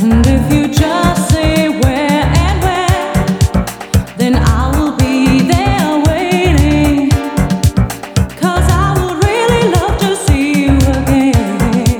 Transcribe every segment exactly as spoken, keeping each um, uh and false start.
And if you just say where and when, then I will be there waiting. 'Cause I would really love to see you again.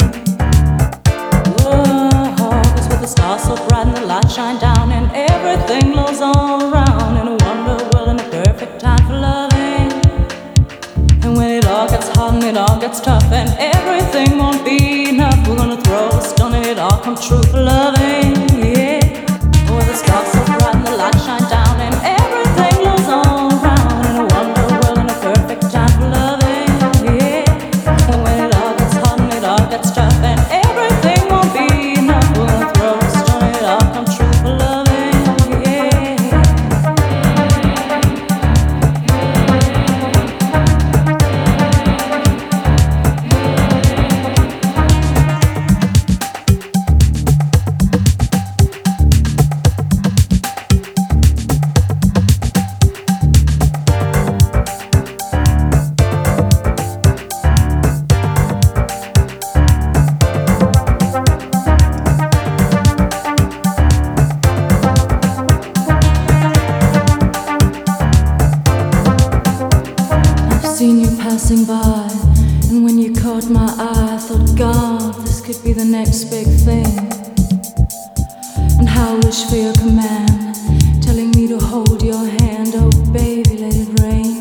Oh, 'cause with the stars so bright and the light shine down and everything glows all around, in a wonder world and a perfect time for loving. And when it all gets hard and it all gets tough and everything won't be enough, we're gonna throw a stone and it all come true for loving, yeah. Where the stars so bright and the light shine down and everything glows all around, in a wonder world and a perfect time for loving, yeah. And when it all gets hard and it all gets tough and everything won't be enough, we're gonna throw a stone and it all come true for loving, yeah. Seen you passing by, and when you caught my eye, I thought, God, this could be the next big thing. And how I wish for your command, telling me to hold your hand. Oh, baby, let it rain.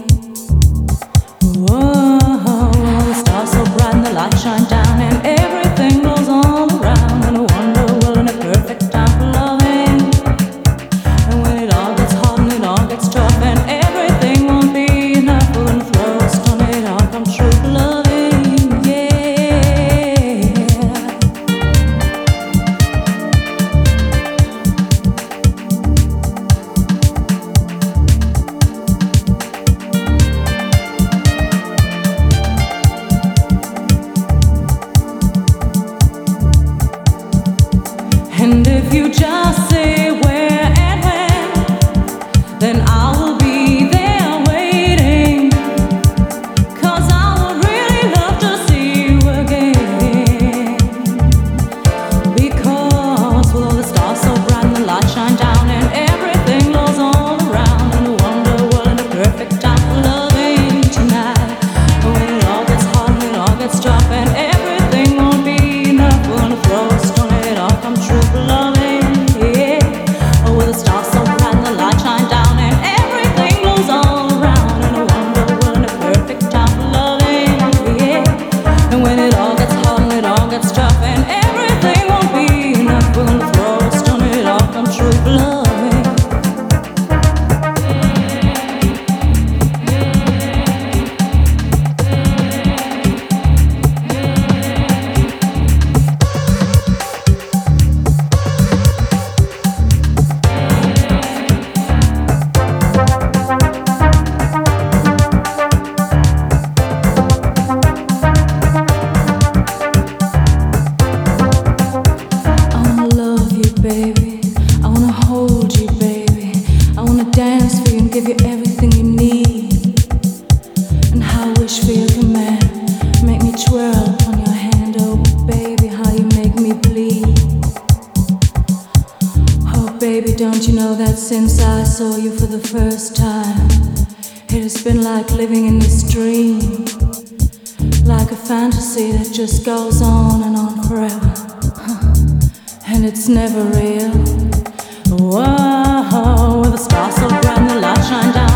Whoa, the stars so bright and the light shine down, and everything goes all around, in a wonder world and a perfect time for loving. And when it all gets hard and it all gets tough and everything won't be enough, we're gonna throw a stone and it all come true for loving, yeah. And if you just say where and when, then I will be there waiting. 'Cause I would really love to see you again. Because with all the stars so bright and the light shine down and everything glows all around, in a wonder world and a perfect time for loving tonight. And when it all gets hard and it all gets tough and everything won't be enough, we're gonna throw a stone and it all come true for loving, yeah. Oh, with the stars so bright and the light shine down and everything glows all around, in a wonder world and a perfect time for loving, yeah. And when it all gets hard and it all gets tough and everything won't be enough, we're gonna throw a stone and it all come true for loving. I wanna love you, baby. I wanna hold you, baby. I wanna dance for you and give you everything you need. And how I wish for your command, make me twirl on your hand. Oh, baby, how you make me bleed. Oh, baby, don't you know that since I saw you for the first time, it has been like living in this dream, like a fantasy that just goes on and on forever. And it's never real. Whoa, with the stars so bright and the light shine down